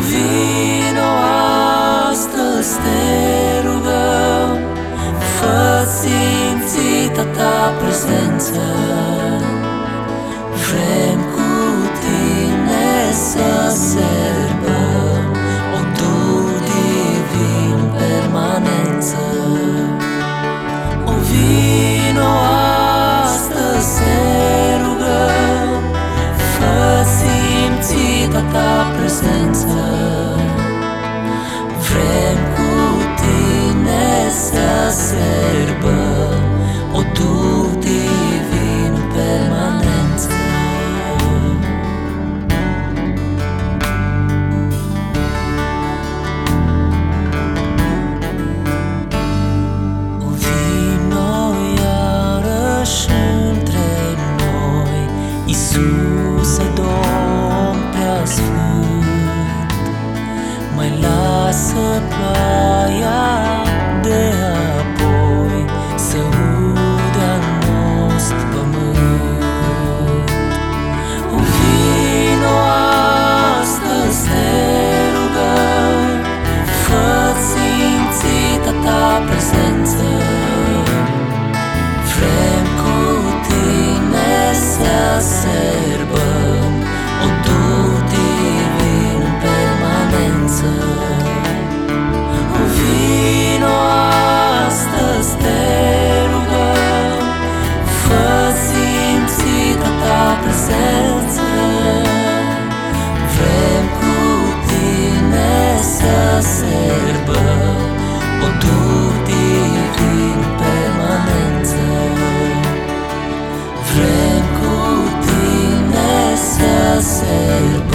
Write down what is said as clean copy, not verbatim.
Vino astăzi, te rugăm, fă simțită ta prezență. Vrem cu tine să serbăm o Duh divin în permanență. O vino astăzi, te rugăm, fă simțită ta prezență. Vrem cu tine să serbăm o Duh divin în permanență. O vino iarăși între noi, Iisuse Domn preasfânt. Mai lasă ploaia de apoi să udă al nostru pământ. O vino astăzi, te rugăm, fă simțită ta prezență. Vrem cu tine să serbăm o Duh divin în permanență. O vino astăzi, te rugăm, fă simțită ta prezență. Vrem cu tine să serbăm o Duh divin în permanență. Vrem cu tine să serbăm